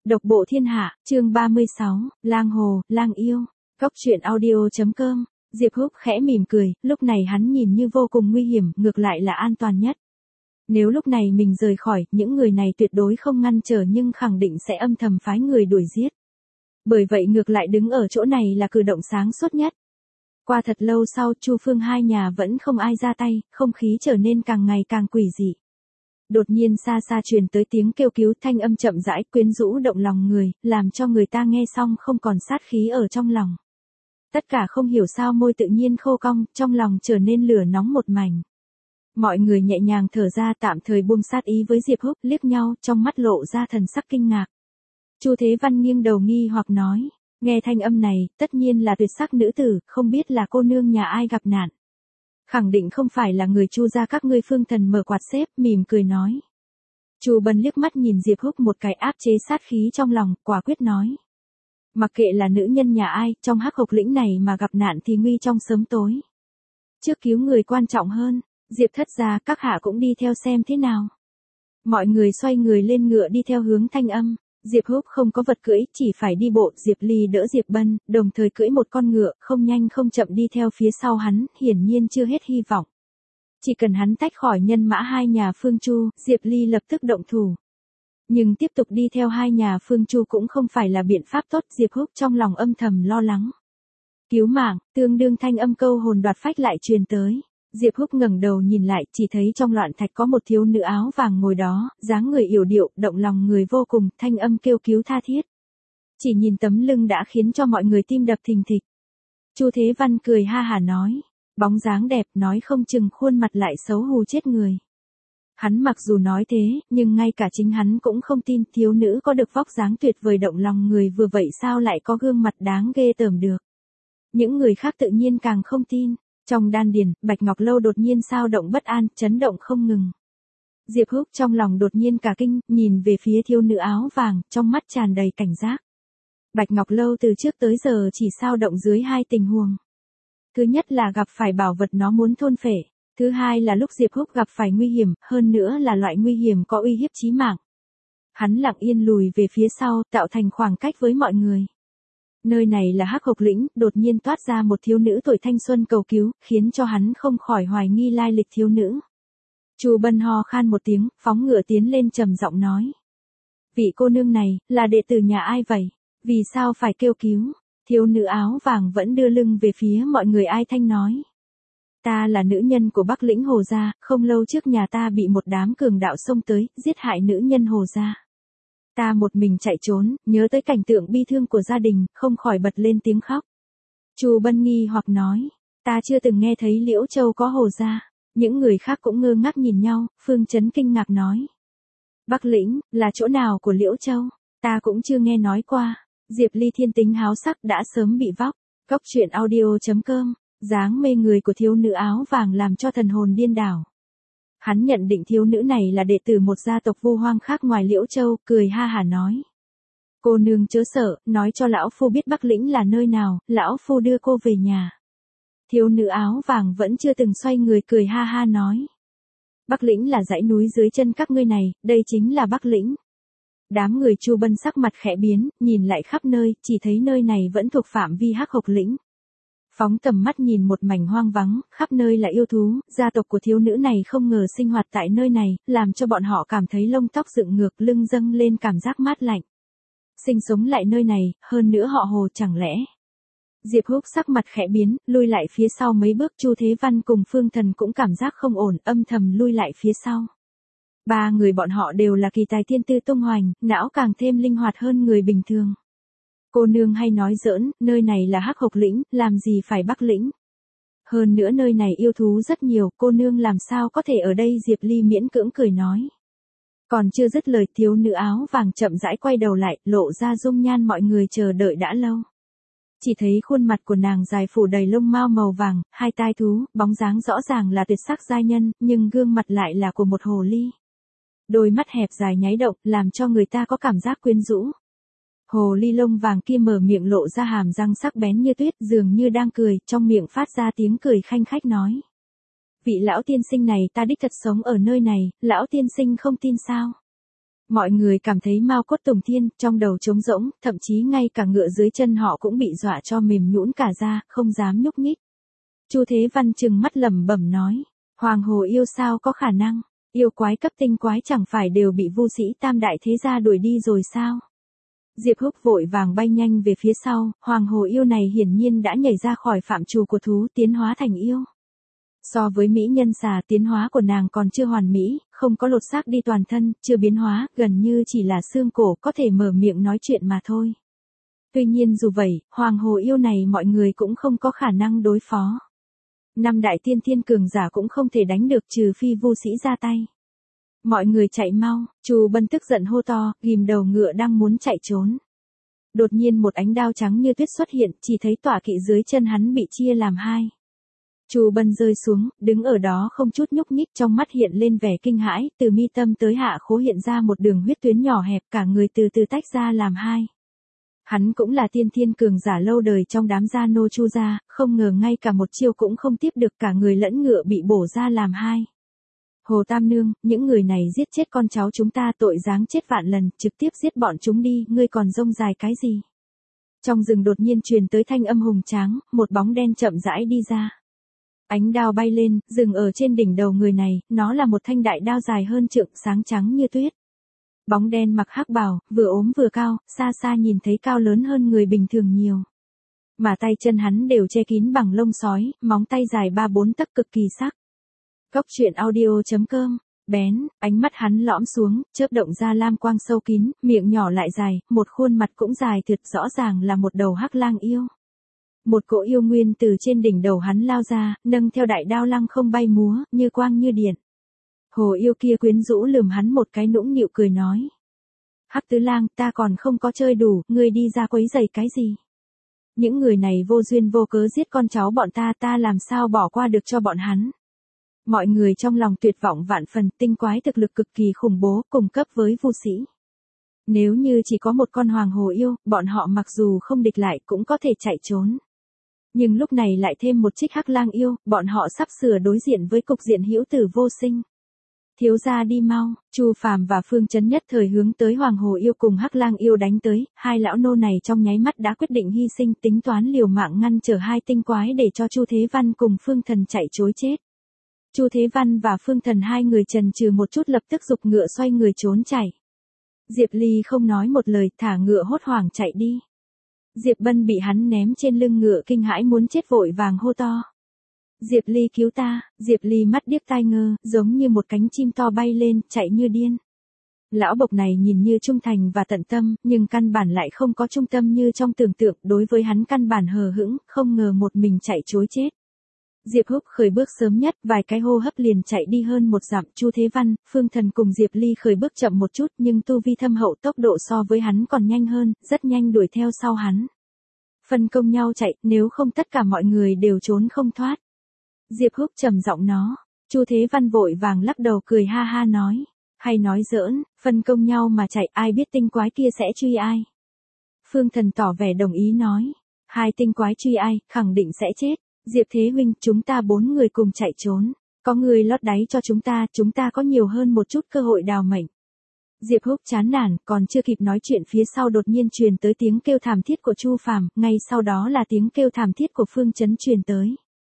Độc bộ thiên hạ, chương 36, lang hồ, lang yêu. Cốc truyện audio.com. Diệp Húc khẽ mỉm cười, lúc này hắn nhìn như vô cùng nguy hiểm, ngược lại là an toàn nhất. Nếu lúc này mình rời khỏi, những người này tuyệt đối không ngăn trở nhưng khẳng định sẽ âm thầm phái người đuổi giết. Bởi vậy ngược lại đứng ở chỗ này là cử động sáng suốt nhất. Qua thật lâu sau, Chu Phương hai nhà vẫn không ai ra tay, không khí trở nên càng ngày càng quỷ dị. Đột nhiên xa xa truyền tới tiếng kêu cứu, thanh âm chậm rãi quyến rũ động lòng người, làm cho người ta nghe xong không còn sát khí ở trong lòng. Tất cả không hiểu sao môi tự nhiên khô cong, trong lòng trở nên lửa nóng một mảnh. Mọi người nhẹ nhàng thở ra, tạm thời buông sát ý với Diệp Húc, liếc nhau, trong mắt lộ ra thần sắc kinh ngạc. Chu Thế Văn nghiêng đầu nghi hoặc nói, nghe thanh âm này, tất nhiên là tuyệt sắc nữ tử, không biết là cô nương nhà ai gặp nạn. Khẳng định không phải là người Chu gia các ngươi. Phương Thần mở quạt xếp, mỉm cười nói. Chu Bân liếc mắt nhìn Diệp Húc một cái, áp chế sát khí trong lòng, quả quyết nói. Mặc kệ là nữ nhân nhà ai, trong Hắc Hộc lĩnh này mà gặp nạn thì nguy trong sớm tối. Trước cứu người quan trọng hơn, Diệp thất gia các hạ cũng đi theo xem thế nào. Mọi người xoay người lên ngựa đi theo hướng thanh âm. Diệp Húc không có vật cưỡi, chỉ phải đi bộ. Diệp Ly đỡ Diệp Bân, đồng thời cưỡi một con ngựa, không nhanh không chậm đi theo phía sau hắn, hiển nhiên chưa hết hy vọng. Chỉ cần hắn tách khỏi nhân mã hai nhà Phương Chu, Diệp Ly lập tức động thủ. Nhưng tiếp tục đi theo hai nhà Phương Chu cũng không phải là biện pháp tốt, Diệp Húc trong lòng âm thầm lo lắng. Cứu mạng, tương đương thanh âm câu hồn đoạt phách lại truyền tới. Diệp Húc ngẩng đầu nhìn lại, chỉ thấy trong loạn thạch có một thiếu nữ áo vàng ngồi đó, dáng người yểu điệu, động lòng người vô cùng, thanh âm kêu cứu tha thiết. Chỉ nhìn tấm lưng đã khiến cho mọi người tim đập thình thịch. Chu Thế Văn cười ha hả nói, bóng dáng đẹp, nói không chừng khuôn mặt lại xấu hù chết người. Hắn mặc dù nói thế, nhưng ngay cả chính hắn cũng không tin thiếu nữ có được vóc dáng tuyệt vời động lòng người vừa vậy sao lại có gương mặt đáng ghê tởm được. Những người khác tự nhiên càng không tin. Trong đan điền, Bạch Ngọc Lâu đột nhiên sao động bất an, chấn động không ngừng. Diệp Húc trong lòng đột nhiên cả kinh, nhìn về phía thiếu nữ áo vàng, trong mắt tràn đầy cảnh giác. Bạch Ngọc Lâu từ trước tới giờ chỉ sao động dưới hai tình huống. Thứ nhất là gặp phải bảo vật nó muốn thôn phệ. Thứ hai là lúc Diệp Húc gặp phải nguy hiểm, hơn nữa là loại nguy hiểm có uy hiếp chí mạng. Hắn lặng yên lùi về phía sau, tạo thành khoảng cách với mọi người. Nơi này là Hắc Hộc lĩnh, đột nhiên toát ra một thiếu nữ tuổi thanh xuân cầu cứu, khiến cho hắn không khỏi hoài nghi lai lịch thiếu nữ. Chu Bân ho khan một tiếng, phóng ngựa tiến lên trầm giọng nói. Vị cô nương này, là đệ tử nhà ai vậy? Vì sao phải kêu cứu? Thiếu nữ áo vàng vẫn đưa lưng về phía mọi người ai thanh nói. Ta là nữ nhân của Bắc lĩnh Hồ gia, không lâu trước nhà ta bị một đám cường đạo xông tới, giết hại nữ nhân Hồ gia. Ta một mình chạy trốn, nhớ tới cảnh tượng bi thương của gia đình, không khỏi bật lên tiếng khóc. Chu Bân nghi hoặc nói, ta chưa từng nghe thấy Liễu Châu có Hồ gia. Những người khác cũng ngơ ngác nhìn nhau, Phương Chấn kinh ngạc nói. Bắc lĩnh, là chỗ nào của Liễu Châu? Ta cũng chưa nghe nói qua. Diệp Ly thiên tính háo sắc đã sớm bị vóc. Cốc truyện audio.com, dáng mê người của thiếu nữ áo vàng làm cho thần hồn điên đảo. Hắn nhận định thiếu nữ này là đệ tử một gia tộc vu hoang khác ngoài Liễu Châu, cười ha hả nói. Cô nương chớ sợ, nói cho lão phu biết Bắc lĩnh là nơi nào, lão phu đưa cô về nhà. Thiếu nữ áo vàng vẫn chưa từng xoay người, cười ha ha nói. Bắc lĩnh là dãy núi dưới chân các ngươi này, đây chính là Bắc lĩnh. Đám người Chu Bân sắc mặt khẽ biến, nhìn lại khắp nơi, chỉ thấy nơi này vẫn thuộc phạm vi Hắc Hộc lĩnh. Phóng tầm mắt nhìn một mảnh hoang vắng, khắp nơi là yêu thú, gia tộc của thiếu nữ này không ngờ sinh hoạt tại nơi này, làm cho bọn họ cảm thấy lông tóc dựng ngược, lưng dâng lên cảm giác mát lạnh. Sinh sống lại nơi này, hơn nữa họ Hồ chẳng lẽ. Diệp Húc sắc mặt khẽ biến, lui lại phía sau mấy bước. Chu Thế Văn cùng Phương Thần cũng cảm giác không ổn, âm thầm lui lại phía sau. Ba người bọn họ đều là kỳ tài thiên tư tung hoành, não càng thêm linh hoạt hơn người bình thường. Cô nương hay nói giỡn, nơi này là Hắc Hộc lĩnh, làm gì phải Bắc lĩnh. Hơn nữa nơi này yêu thú rất nhiều, cô nương làm sao có thể ở đây? Diệp Ly miễn cưỡng cười nói. Còn chưa dứt lời, thiếu nữ áo vàng chậm rãi quay đầu lại, lộ ra dung nhan mọi người chờ đợi đã lâu. Chỉ thấy khuôn mặt của nàng dài phủ đầy lông mao màu vàng, hai tai thú, bóng dáng rõ ràng là tuyệt sắc giai nhân, nhưng gương mặt lại là của một hồ ly. Đôi mắt hẹp dài nháy động, làm cho người ta có cảm giác quyến rũ. Hồ ly lông vàng kia mở miệng lộ ra hàm răng sắc bén như tuyết, dường như đang cười, trong miệng phát ra tiếng cười khanh khách nói. Vị lão tiên sinh này ta đích thật sống ở nơi này, lão tiên sinh không tin sao? Mọi người cảm thấy mao cốt tùng thiên, trong đầu trống rỗng, thậm chí ngay cả ngựa dưới chân họ cũng bị dọa cho mềm nhũn cả ra, không dám nhúc nhích. Chu Thế Văn trừng mắt lẩm bẩm nói, Hoàng Hồ Yêu sao có khả năng, yêu quái cấp tinh quái chẳng phải đều bị Vu sĩ Tam đại thế gia đuổi đi rồi sao? Diệp Húc vội vàng bay nhanh về phía sau, Hoàng Hồ Yêu này hiển nhiên đã nhảy ra khỏi phạm trù của thú tiến hóa thành yêu. So với mỹ nhân xà, tiến hóa của nàng còn chưa hoàn mỹ, không có lột xác đi toàn thân, chưa biến hóa, gần như chỉ là xương cổ có thể mở miệng nói chuyện mà thôi. Tuy nhiên dù vậy, Hoàng Hồ Yêu này mọi người cũng không có khả năng đối phó. Năm đại tiên thiên cường giả cũng không thể đánh được trừ phi Vu sĩ ra tay. Mọi người chạy mau, Chu Bân tức giận hô to, ghim đầu ngựa đang muốn chạy trốn. Đột nhiên một ánh đao trắng như tuyết xuất hiện, chỉ thấy tọa kỵ dưới chân hắn bị chia làm hai. Chu Bân rơi xuống, đứng ở đó không chút nhúc nhích, trong mắt hiện lên vẻ kinh hãi, từ mi tâm tới hạ khố hiện ra một đường huyết tuyến nhỏ hẹp, cả người từ từ tách ra làm hai. Hắn cũng là tiên thiên cường giả lâu đời trong đám gia nô Chu gia, không ngờ ngay cả một chiêu cũng không tiếp được, cả người lẫn ngựa bị bổ ra làm hai. Hồ Tam Nương, những người này giết chết con cháu chúng ta, tội giáng chết vạn lần, trực tiếp giết bọn chúng đi, ngươi còn rông dài cái gì? Trong rừng đột nhiên truyền tới thanh âm hùng tráng, một bóng đen chậm rãi đi ra. Ánh đao bay lên, dừng ở trên đỉnh đầu người này, nó là một thanh đại đao dài hơn trượng, sáng trắng như tuyết. Bóng đen mặc hắc bào, vừa ốm vừa cao, xa xa nhìn thấy cao lớn hơn người bình thường nhiều. Mà tay chân hắn đều che kín bằng lông sói, móng tay dài 3-4 tấc cực kỳ sắc. Cốc truyện audio.com, bén, ánh mắt hắn lõm xuống, chớp động ra lam quang sâu kín, miệng nhỏ lại dài, một khuôn mặt cũng dài tuyệt, rõ ràng là một đầu hắc lang yêu. Một cỗ yêu nguyên từ trên đỉnh đầu hắn lao ra, nâng theo đại đao lăng không bay múa, như quang như điện. Hồ yêu kia quyến rũ lườm hắn một cái nũng nịu cười nói. Hắc tứ lang, ta còn không có chơi đủ, ngươi đi ra quấy rầy cái gì? Những người này vô duyên vô cớ giết con cháu bọn ta, ta làm sao bỏ qua được cho bọn hắn? Mọi người trong lòng tuyệt vọng vạn phần, tinh quái thực lực cực kỳ khủng bố, cùng cấp với Vu sĩ. Nếu như chỉ có một con hoàng hồ yêu, bọn họ mặc dù không địch lại cũng có thể chạy trốn. Nhưng lúc này lại thêm một trích hắc lang yêu, bọn họ sắp sửa đối diện với cục diện hữu tử vô sinh. Thiếu gia đi mau, Chu Phàm và Phương Chấn nhất thời hướng tới Hoàng Hồ Yêu cùng Hắc Lang Yêu đánh tới, hai lão nô này trong nháy mắt đã quyết định hy sinh, tính toán liều mạng ngăn trở hai tinh quái để cho Chu Thế Văn cùng Phương Thần chạy trối chết. Chu Thế Văn và Phương Thần hai người chần chừ một chút lập tức giục ngựa xoay người trốn chạy. Diệp Ly không nói một lời, thả ngựa hốt hoảng chạy đi. Diệp Bân bị hắn ném trên lưng ngựa kinh hãi muốn chết, vội vàng hô to. Diệp Ly cứu ta, Diệp Ly mắt điếc tai ngơ, giống như một cánh chim to bay lên, chạy như điên. Lão bộc này nhìn như trung thành và tận tâm, nhưng căn bản lại không có trung tâm như trong tưởng tượng, đối với hắn căn bản hờ hững, không ngờ một mình chạy trối chết. Diệp Húc khởi bước sớm nhất, vài cái hô hấp liền chạy đi hơn một dặm, Chu Thế Văn, Phương Thần cùng Diệp Ly khởi bước chậm một chút, nhưng tu vi thâm hậu, tốc độ so với hắn còn nhanh hơn, rất nhanh đuổi theo sau hắn. Phân công nhau chạy, nếu không tất cả mọi người đều trốn không thoát. Diệp Húc trầm giọng nó, Chu Thế Văn vội vàng lắc đầu cười ha ha nói, hay nói giỡn, phân công nhau mà chạy, ai biết tinh quái kia sẽ truy ai. Phương Thần tỏ vẻ đồng ý nói, hai tinh quái truy ai, khẳng định sẽ chết. Diệp Thế huynh, chúng ta 4 người cùng chạy trốn, có người lót đáy cho chúng ta có nhiều hơn một chút cơ hội đào mệnh. Diệp Húc chán nản, còn chưa kịp nói chuyện phía sau đột nhiên truyền tới tiếng kêu thảm thiết của Chu Phàm, ngay sau đó là tiếng kêu thảm thiết của Phương Chấn truyền tới.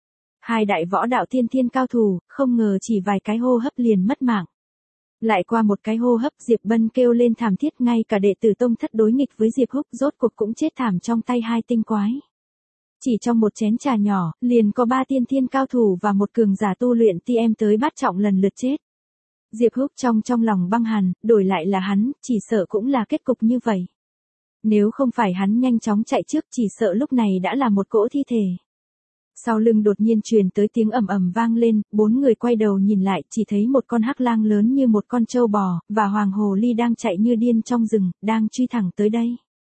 Hai đại võ đạo tiên thiên cao thủ, không ngờ chỉ vài cái hô hấp liền mất mạng. Lại qua một cái hô hấp, Diệp Bân kêu lên thảm thiết, ngay cả đệ tử tông thất đối nghịch với Diệp Húc rốt cuộc cũng chết thảm trong tay hai tinh quái. Chỉ trong một chén trà nhỏ, liền có 3 tiên thiên cao thủ và một cường giả tu luyện TM tới bát trọng lần lượt chết. Diệp Húc trong lòng băng hàn, đổi lại là hắn, chỉ sợ cũng là kết cục như vậy. Nếu không phải hắn nhanh chóng chạy trước, chỉ sợ lúc này đã là một cỗ thi thể. Sau lưng đột nhiên truyền tới tiếng ầm ầm vang lên, 4 người quay đầu nhìn lại, chỉ thấy một con hắc lang lớn như một con trâu bò, và hoàng hồ ly đang chạy như điên trong rừng, đang truy thẳng tới đây.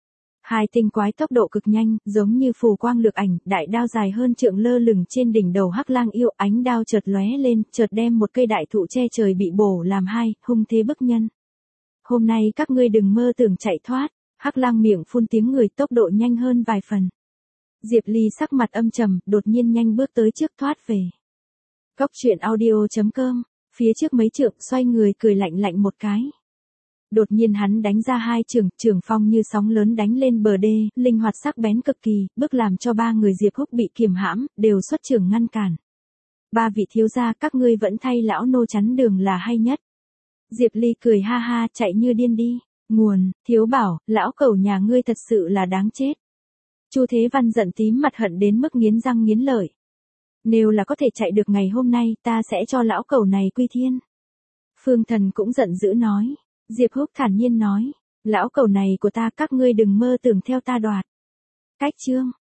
Hai tinh quái tốc độ cực nhanh, giống như phù quang lược ảnh, đại đao dài hơn trượng lơ lửng trên đỉnh đầu hắc lang yêu, ánh đao chợt lóe lên, chợt đem một cây đại thụ che trời bị bổ làm hai, hung thế bức nhân. Hôm nay các ngươi đừng mơ tưởng chạy thoát, hắc lang miệng phun tiếng người, tốc độ nhanh hơn vài phần. Diệp Ly sắc mặt âm trầm, đột nhiên nhanh bước tới trước thoát về. Cốc truyện audio.com, phía trước mấy trượng xoay người cười lạnh lạnh một cái. Đột nhiên hắn đánh ra hai trường phong như sóng lớn đánh lên bờ đê, linh hoạt sắc bén cực kỳ, bước làm cho ba người Diệp Húc bị kiềm hãm, đều xuất trường ngăn cản. Ba vị thiếu gia các ngươi vẫn thay lão nô chắn đường là hay nhất. Diệp Ly cười ha ha chạy như điên đi. Nguồn, thiếu bảo, lão cẩu nhà ngươi thật sự là đáng chết. Chu Thế Văn giận tím mặt hận đến mức nghiến răng nghiến lợi. Nếu là có thể chạy được ngày hôm nay ta sẽ cho lão cẩu này quy thiên. Phương Thần cũng giận dữ nói. Diệp Húc thản nhiên nói. Lão cẩu này của ta các ngươi đừng mơ tưởng theo ta đoạt. Cách chương.